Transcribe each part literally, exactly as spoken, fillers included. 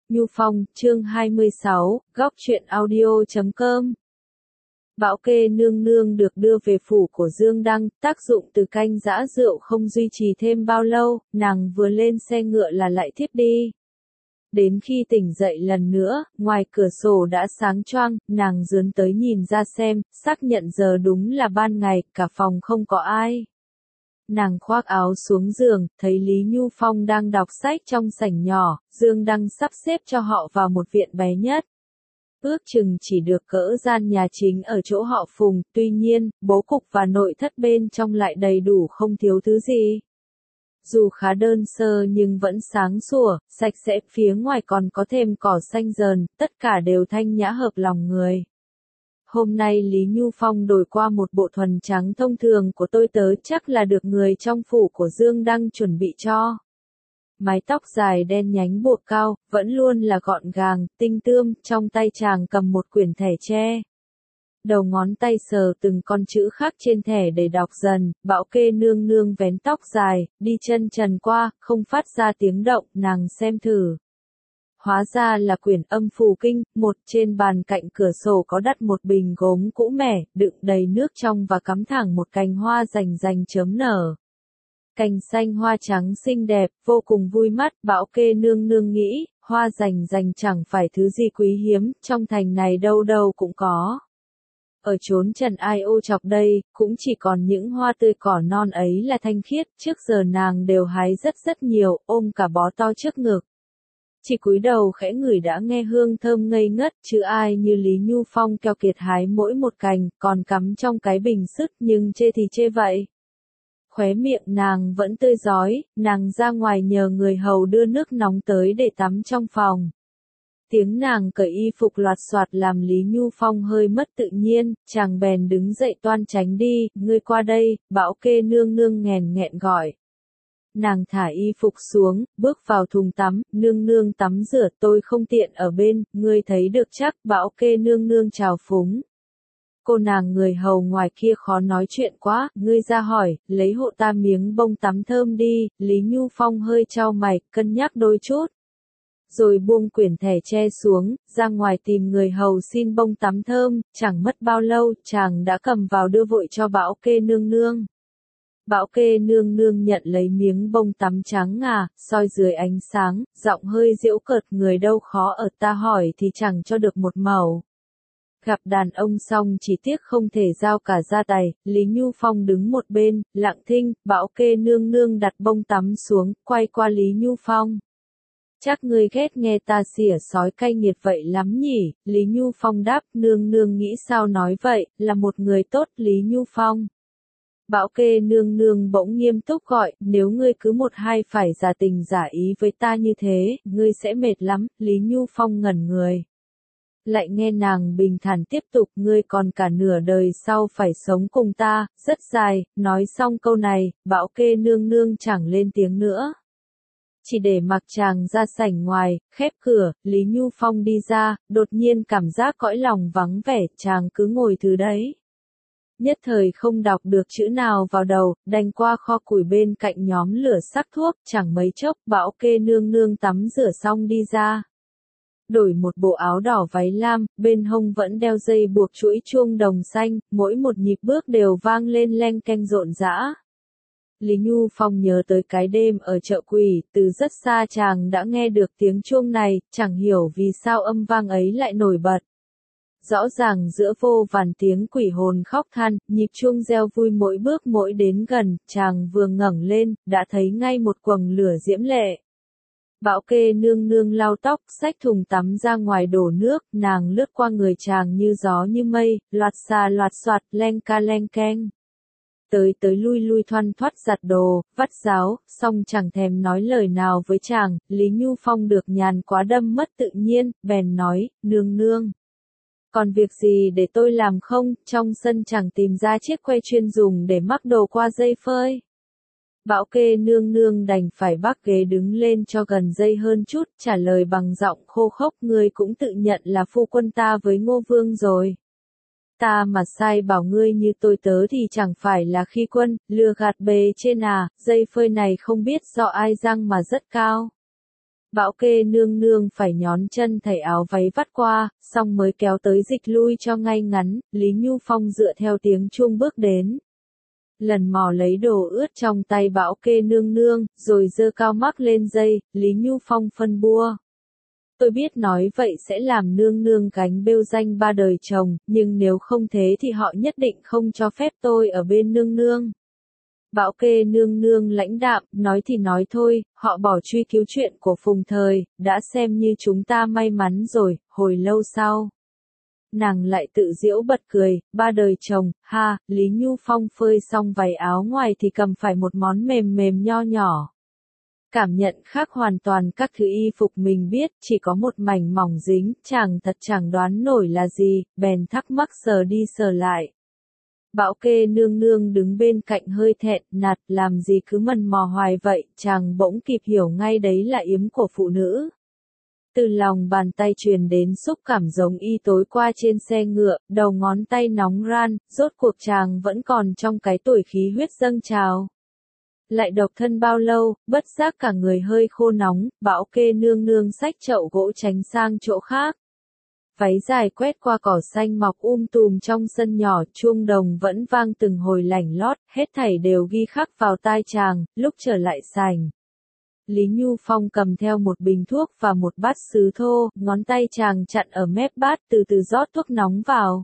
Nhu Phong, chương hai mươi sáu, góc truyện audio chấm com. Bảo Kê nương nương được đưa về phủ của Dương Đăng, tác dụng từ canh giã rượu không duy trì thêm bao lâu, nàng vừa lên xe ngựa là lại thiếp đi. Đến khi tỉnh dậy lần nữa, ngoài cửa sổ đã sáng choang, nàng dướn tới nhìn ra xem, xác nhận giờ đúng là ban ngày, cả phòng không có ai. Nàng khoác áo xuống giường, thấy Lý Nhu Phong đang đọc sách trong sảnh nhỏ, Dương Đăng sắp xếp cho họ vào một viện bé nhất. Ước chừng chỉ được cỡ gian nhà chính ở chỗ họ Phùng, tuy nhiên, bố cục và nội thất bên trong lại đầy đủ không thiếu thứ gì. Dù khá đơn sơ nhưng vẫn sáng sủa, sạch sẽ, phía ngoài còn có thêm cỏ xanh rờn, tất cả đều thanh nhã hợp lòng người. Hôm nay Lý Nhu Phong đổi qua một bộ thuần trắng thông thường của tôi tớ chắc là được người trong phủ của Dương Đăng chuẩn bị cho. Mái tóc dài đen nhánh buộc cao, vẫn luôn là gọn gàng, tinh tươm, trong tay chàng cầm một quyển thẻ tre. Đầu ngón tay sờ từng con chữ khác trên thẻ để đọc dần, Bảo Kê nương nương vén tóc dài, đi chân trần qua, không phát ra tiếng động, nàng xem thử. Hóa ra là quyển âm phù kinh, một trên bàn cạnh cửa sổ có đặt một bình gốm cũ mẻ, đựng đầy nước trong và cắm thẳng một cành hoa rành rành chớm nở. Cành xanh hoa trắng xinh đẹp, vô cùng vui mắt, Bảo Kê nương nương nghĩ, hoa rành rành chẳng phải thứ gì quý hiếm, trong thành này đâu đâu cũng có. Ở chốn trần ai ô chọc đây, cũng chỉ còn những hoa tươi cỏ non ấy là thanh khiết, trước giờ nàng đều hái rất rất nhiều, ôm cả bó to trước ngực. Chỉ cúi đầu khẽ ngửi đã nghe hương thơm ngây ngất, chứ ai như Lý Nhu Phong keo kiệt hái mỗi một cành, còn cắm trong cái bình sứt, nhưng chê thì chê vậy. Khóe miệng nàng vẫn tươi rói, nàng ra ngoài nhờ người hầu đưa nước nóng tới để tắm trong phòng. Tiếng nàng cởi y phục loạt soạt làm Lý Nhu Phong hơi mất tự nhiên, chàng bèn đứng dậy toan tránh đi, ngươi qua đây, Bảo Kê nương nương nghèn nghẹn gọi. Nàng thả y phục xuống, bước vào thùng tắm, nương nương tắm rửa tôi không tiện ở bên, ngươi thấy được chắc, Bảo Kê nương nương chào phúng. Cô nàng người hầu ngoài kia khó nói chuyện quá, ngươi ra hỏi, lấy hộ ta miếng bông tắm thơm đi, Lý Nhu Phong hơi chau mày, cân nhắc đôi chút. Rồi buông quyển thẻ tre xuống, ra ngoài tìm người hầu xin bông tắm thơm, chẳng mất bao lâu, chàng đã cầm vào đưa vội cho Bảo Kê nương nương. Bảo Kê nương nương nhận lấy miếng bông tắm trắng ngà, soi dưới ánh sáng, giọng hơi giễu cợt, người đâu khó ở ta hỏi thì chẳng cho được một mẩu. Gặp đàn ông xong chỉ tiếc không thể giao cả gia tài, Lý Nhu Phong đứng một bên, lặng thinh, Bảo Kê nương nương đặt bông tắm xuống, quay qua Lý Nhu Phong. Chắc ngươi ghét nghe ta xỉa sói cay nghiệt vậy lắm nhỉ, Lý Nhu Phong đáp, nương nương nghĩ sao nói vậy, là một người tốt, Lý Nhu Phong. Bảo Kê nương nương bỗng nghiêm túc gọi, nếu ngươi cứ một hai phải giả tình giả ý với ta như thế, ngươi sẽ mệt lắm, Lý Nhu Phong ngẩn người. Lại nghe nàng bình thản tiếp tục, ngươi còn cả nửa đời sau phải sống cùng ta, rất dài, nói xong câu này, Bảo Kê nương nương chẳng lên tiếng nữa. Chỉ để mặc chàng ra sảnh ngoài, khép cửa, Lý Nhu Phong đi ra, đột nhiên cảm giác cõi lòng vắng vẻ, chàng cứ ngồi từ đấy. Nhất thời không đọc được chữ nào vào đầu, đành qua kho củi bên cạnh nhóm lửa sắc thuốc, chẳng mấy chốc, Bảo Kê nương nương tắm rửa xong đi ra. Đổi một bộ áo đỏ váy lam, bên hông vẫn đeo dây buộc chuỗi chuông đồng xanh, mỗi một nhịp bước đều vang lên leng keng rộn rã. Lý Nhu Phong nhớ tới cái đêm ở chợ Quỷ, từ rất xa chàng đã nghe được tiếng chuông này, chẳng hiểu vì sao âm vang ấy lại nổi bật. Rõ ràng giữa vô vàn tiếng quỷ hồn khóc than, nhịp chuông reo vui mỗi bước mỗi đến gần, chàng vừa ngẩng lên, đã thấy ngay một quầng lửa diễm lệ. Bảo Kê nương nương lau tóc, xách thùng tắm ra ngoài đổ nước, nàng lướt qua người chàng như gió như mây, loạt xà loạt xoạt, leng ca leng keng. Tới tới lui lui thoăn thoắt giặt đồ, vắt ráo, xong chẳng thèm nói lời nào với chàng, Lý Nhu Phong được nhàn quá đâm mất tự nhiên, bèn nói, nương nương. Còn việc gì để tôi làm không, trong sân chẳng tìm ra chiếc que chuyên dùng để mắc đồ qua dây phơi. Bảo Kê nương nương đành phải bắc ghế đứng lên cho gần dây hơn chút, trả lời bằng giọng khô khốc, ngươi cũng tự nhận là phu quân ta với Ngô Vương rồi. Ta mà sai bảo ngươi như tôi tớ thì chẳng phải là khi quân, lừa gạt bề trên à, dây phơi này không biết do ai răng mà rất cao. Bảo Kê nương nương phải nhón chân thảy áo váy vắt qua, xong mới kéo tới dịch lui cho ngay ngắn, Lý Nhu Phong dựa theo tiếng chuông bước đến. Lần mò lấy đồ ướt trong tay Bảo Kê nương nương, rồi giơ cao mắc lên dây, Lý Nhu Phong phân bua. Tôi biết nói vậy sẽ làm nương nương gánh bêu danh ba đời chồng, nhưng nếu không thế thì họ nhất định không cho phép tôi ở bên nương nương. Bảo Kê nương nương lãnh đạm, nói thì nói thôi, họ bỏ truy cứu chuyện của Phùng Thời, đã xem như chúng ta may mắn rồi, hồi lâu sau. Nàng lại tự giễu bật cười, ba đời chồng, ha, Lý Nhu Phong phơi xong váy áo ngoài thì cầm phải một món mềm mềm nho nhỏ. Cảm nhận khác hoàn toàn các thứ y phục mình biết, chỉ có một mảnh mỏng dính, chàng thật chẳng đoán nổi là gì, bèn thắc mắc sờ đi sờ lại. Bảo Kê nương nương đứng bên cạnh hơi thẹn, nạt, làm gì cứ mần mò hoài vậy, chàng bỗng kịp hiểu ngay đấy là yếm của phụ nữ. Từ lòng bàn tay truyền đến xúc cảm giống y tối qua trên xe ngựa, đầu ngón tay nóng ran, rốt cuộc chàng vẫn còn trong cái tuổi khí huyết dâng trào. Lại độc thân bao lâu, bất giác cả người hơi khô nóng, Bảo Kê nương nương xách chậu gỗ tránh sang chỗ khác. Váy dài quét qua cỏ xanh mọc um tùm trong sân nhỏ, chuông đồng vẫn vang từng hồi lảnh lót, hết thảy đều ghi khắc vào tai chàng, lúc trở lại sảnh. Lý Nhu Phong cầm theo một bình thuốc và một bát sứ thô, ngón tay chàng chặn ở mép bát từ từ rót thuốc nóng vào.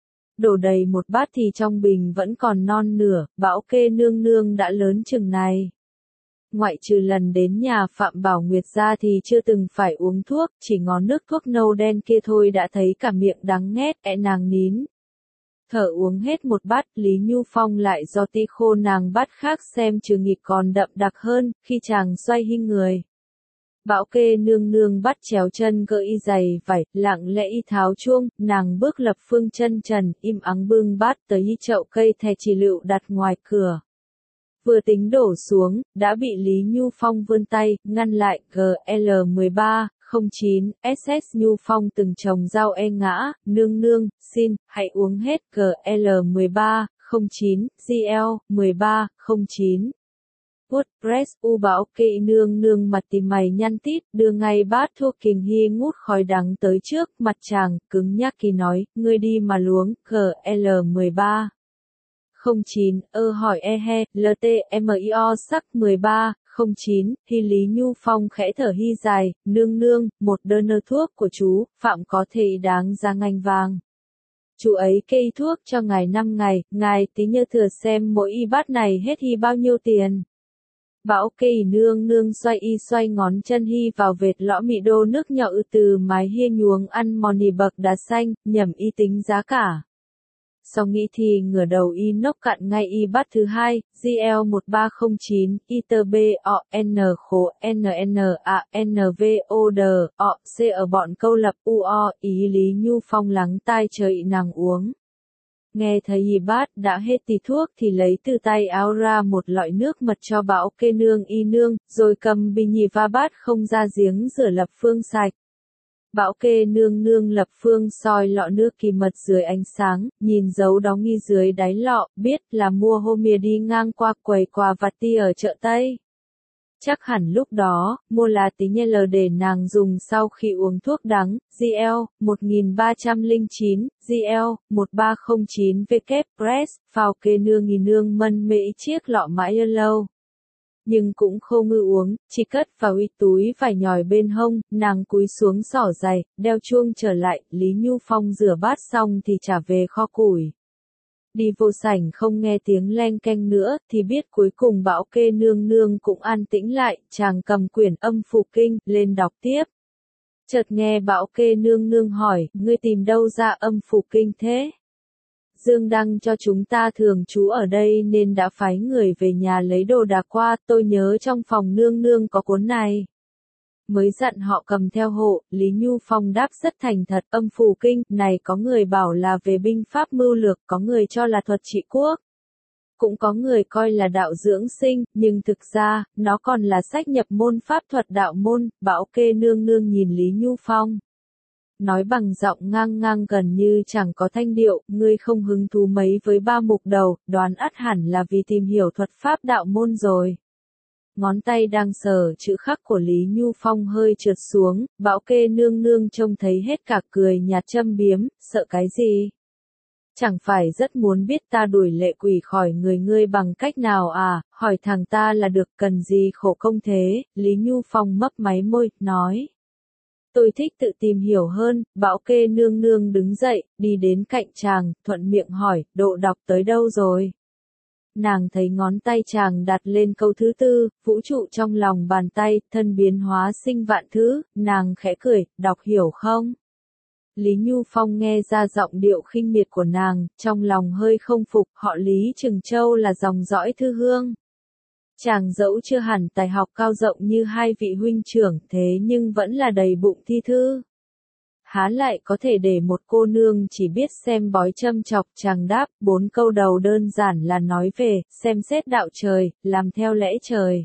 Đổ đầy một bát thì trong bình vẫn còn non nửa, Bảo Kê nương nương đã lớn chừng này. Ngoại trừ lần đến nhà Phạm Bảo Nguyệt ra thì chưa từng phải uống thuốc, chỉ ngó nước thuốc nâu đen kia thôi đã thấy cả miệng đắng nghét, ẹ nàng nín. Thở uống hết một bát, Lý Nhu Phong lại do tí khô nàng bát khác xem trừ nghịch còn đậm đặc hơn, khi chàng xoay hinh người. Bảo Kê nương nương bắt chéo chân gỡ y giày vải, lặng lẽ y tháo chuông, nàng bước lập phương chân trần, im ắng bưng bát tới y chậu cây thè chỉ lựu đặt ngoài cửa. Vừa tính đổ xuống, đã bị Lý Nhu Phong vươn tay, ngăn lại, G L mười ba, không chín, S S Nhu Phong từng trồng rau e ngã, nương nương, xin, hãy uống hết, G L mười ba, không chín, G L mười ba, không chín. WordPress u Bảo Kê nương nương mặt tìm mày nhăn tít, đưa ngay bát thuốc kình hy ngút khói đắng tới trước, mặt chàng, cứng nhắc kỳ nói, ngươi đi mà luống, G L mười ba. không chín, ơ hỏi e he, L T M I O sắc mười ba, không chín, thì Lý Nhu Phong khẽ thở hy dài, nương nương, một đơn nơ thuốc của chú, Phạm có thể đáng ra ngành vàng. Chú ấy kê thuốc cho ngài năm ngày, ngài tí nhớ thừa xem mỗi y bát này hết hy bao nhiêu tiền. Bảo Kê nương nương xoay y xoay ngón chân hy vào vệt lõ mị đô nước nhọ từ mái hia nhuống ăn mòn nì bậc đá xanh, nhầm y tính giá cả. Sau nghĩ thì ngửa đầu y nốc cạn ngay y bát thứ hai, G L một ba không chín, I T B O N khổ N N A N V O D O C ở bọn câu lập U O, ý Lý Nhu Phong lắng tai trời nàng uống. Nghe thấy y bát đã hết tí thuốc thì lấy từ tay áo ra một lọi nước mật cho Bảo Kê nương y nương, rồi cầm bình nhì va bát không ra giếng rửa lập phương sạch. Bảo Kê nương nương lập phương soi lọ nước kỳ mật dưới ánh sáng, nhìn dấu đóng nghi dưới đáy lọ, biết là mua hôm mìa đi ngang qua quầy quà vặt ti ở chợ Tây. Chắc hẳn lúc đó, mua là tí nhê lờ để nàng dùng sau khi uống thuốc đắng, G L một ba không chín, G L một ba không chín W Press, Bảo Kê nương y nương mân mễ chiếc lọ mãi lâu. Nhưng cũng không ngư uống, chỉ cất vào y túi vải nhòi bên hông, nàng cúi xuống xỏ giày, đeo chuông trở lại, Lý Nhu Phong rửa bát xong thì trả về kho củi. Đi vô sảnh không nghe tiếng leng keng nữa, thì biết cuối cùng Bảo Kê nương nương cũng an tĩnh lại, chàng cầm quyển âm phủ kinh, lên đọc tiếp. Chợt nghe Bảo Kê nương nương hỏi, ngươi tìm đâu ra âm phủ kinh thế? Dương Đăng cho chúng ta thường trú ở đây nên đã phái người về nhà lấy đồ đạc qua, tôi nhớ trong phòng nương nương có cuốn này. Mới dặn họ cầm theo hộ, Lý Nhu Phong đáp rất thành thật, âm phủ kinh, này có người bảo là về binh pháp mưu lược, có người cho là thuật trị quốc. Cũng có người coi là đạo dưỡng sinh, nhưng thực ra, nó còn là sách nhập môn pháp thuật đạo môn, Bảo Kê nương nương nhìn Lý Nhu Phong. Nói bằng giọng ngang ngang gần như chẳng có thanh điệu, ngươi không hứng thú mấy với ba mục đầu, đoán ắt hẳn là vì tìm hiểu thuật pháp đạo môn rồi. Ngón tay đang sờ chữ khắc của Lý Nhu Phong hơi trượt xuống, Bảo Kê nương nương trông thấy hết cả cười nhạt châm biếm, sợ cái gì? Chẳng phải rất muốn biết ta đuổi lệ quỷ khỏi người ngươi bằng cách nào à, hỏi thằng ta là được, cần gì khổ công thế, Lý Nhu Phong mấp máy môi, nói. Tôi thích tự tìm hiểu hơn, Bảo Kê nương nương đứng dậy, đi đến cạnh chàng, thuận miệng hỏi, độ đọc tới đâu rồi? Nàng thấy ngón tay chàng đặt lên câu thứ tư, vũ trụ trong lòng bàn tay, thân biến hóa sinh vạn thứ, nàng khẽ cười, đọc hiểu không? Lý Nhu Phong nghe ra giọng điệu khinh miệt của nàng, trong lòng hơi không phục, họ Lý Trừng Châu là dòng dõi thư hương. Chàng dẫu chưa hẳn tài học cao rộng như hai vị huynh trưởng, thế nhưng vẫn là đầy bụng thi thư. Há lại có thể để một cô nương chỉ biết xem bói châm chọc, chàng đáp, bốn câu đầu đơn giản là nói về, xem xét đạo trời, làm theo lẽ trời.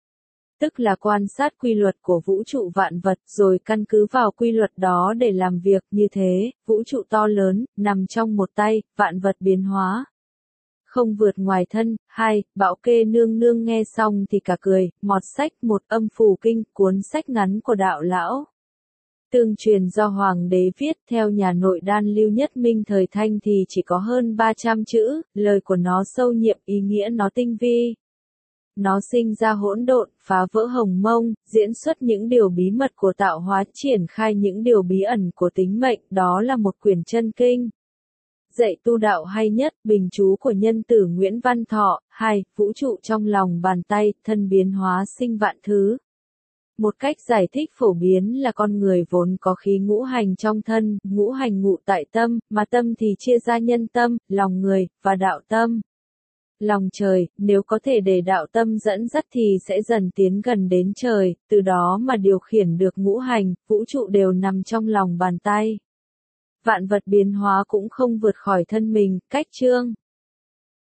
Tức là quan sát quy luật của vũ trụ vạn vật, rồi căn cứ vào quy luật đó để làm việc, như thế, vũ trụ to lớn, nằm trong một tay, vạn vật biến hóa. Không vượt ngoài thân. Hai, Bảo Kê nương nương nghe xong thì cả cười, mọt sách một âm phù kinh, cuốn sách ngắn của đạo lão. Tương truyền do Hoàng đế viết, theo nhà nội đan Lưu Nhất Minh thời Thanh thì chỉ có hơn ba trăm chữ, lời của nó sâu nhiệm, ý nghĩa nó tinh vi. Nó sinh ra hỗn độn, phá vỡ hồng mông, diễn xuất những điều bí mật của tạo hóa, triển khai những điều bí ẩn của tính mệnh, đó là một quyển chân kinh. Dạy tu đạo hay nhất, bình chú của nhân tử Nguyễn Văn Thọ. Hai, vũ trụ trong lòng bàn tay, thân biến hóa sinh vạn thứ. Một cách giải thích phổ biến là con người vốn có khí ngũ hành trong thân, ngũ hành ngụ tại tâm, mà tâm thì chia ra nhân tâm, lòng người, và đạo tâm. Lòng trời, nếu có thể để đạo tâm dẫn dắt thì sẽ dần tiến gần đến trời, từ đó mà điều khiển được ngũ hành, vũ trụ đều nằm trong lòng bàn tay. Vạn vật biến hóa cũng không vượt khỏi thân mình, cách chương.